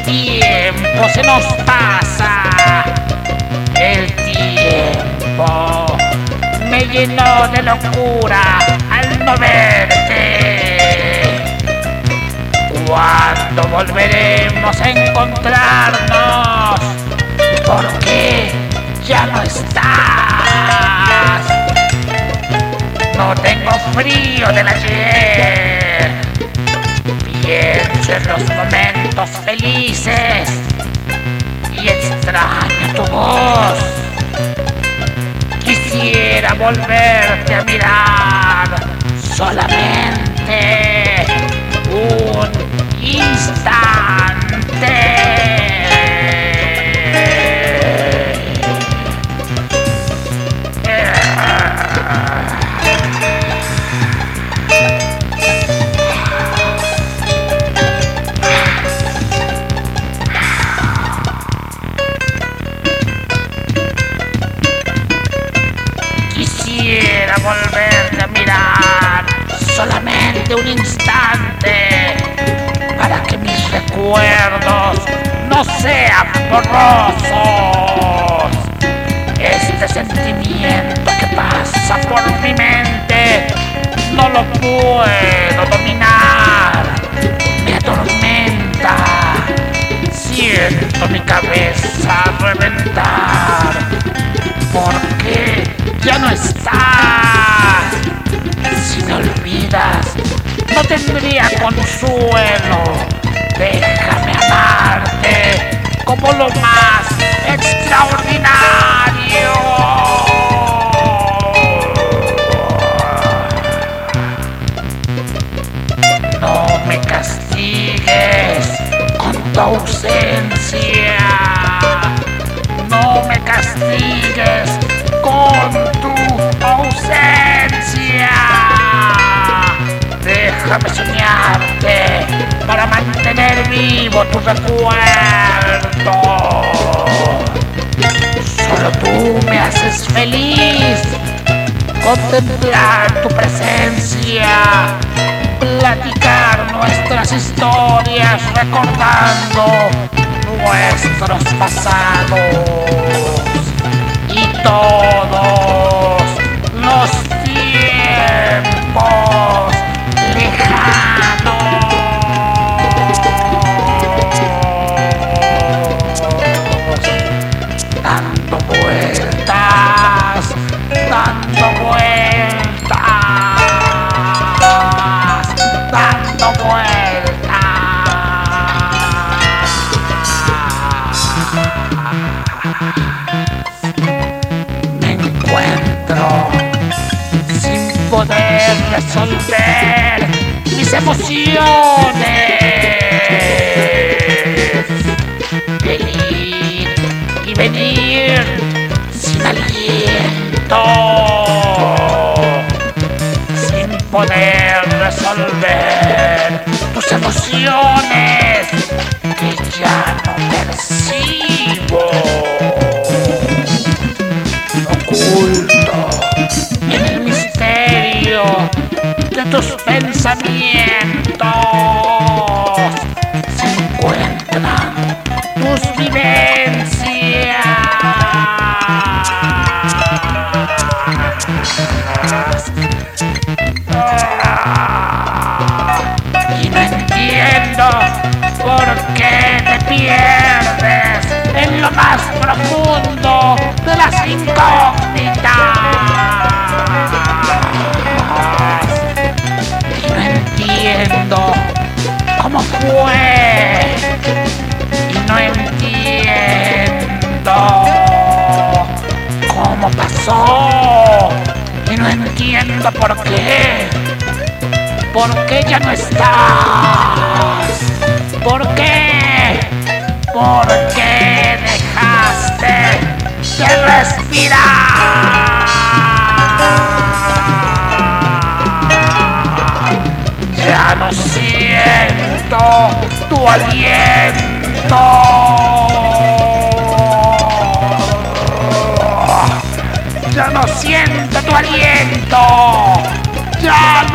tiempo se nos pasa. El tiempo me llenó de locura al no verte. ¿Cuándo volveremos a encontrarnos? ¿Por qué ya no estás? No tengo frío del ayer. Pienso en los momentos felices y extraño tu voz. Quisiera volverte a mirar solamente un instante. Quisiera volverte a mirar solamente un instante para que mis recuerdos no sean borrosos. Este sentimiento que pasa por mi mente no lo puedo dominar. Me atormenta. Siento mi cabeza reventar. ¿Por qué ya no estás? Si me olvidas, no tendría consuelo. Déjame amarte como lo más extraordinario. No me castigues con tu ausencia. No me castigues con tu ausencia. Déjame soñarte para mantener vivo tu recuerdo. Solo tú me haces feliz. Contemplar tu presencia, platicar nuestras historias recordando nuestros pasados y todos los tiempos lejanos. Dando vueltas, dando vueltas, dando vueltas. Me encuentro sin poder resolver mis emociones. De ir y venir sin aliento, sin poder resolver tus emociones que ya no percibo. Oculto en el misterio de tus pensamientos se encuentran tus vivencias. Y no entiendo por qué te pierdes en lo más profundo de las incógnitas. Y no entiendo cómo fue. Y no entiendo cómo pasó. Y no entiendo por qué. ¿Por qué ya no estás? ¿Por qué? ¿Por qué dejaste de respirar? Ya no siento tu aliento. Ya no siento tu aliento. Ya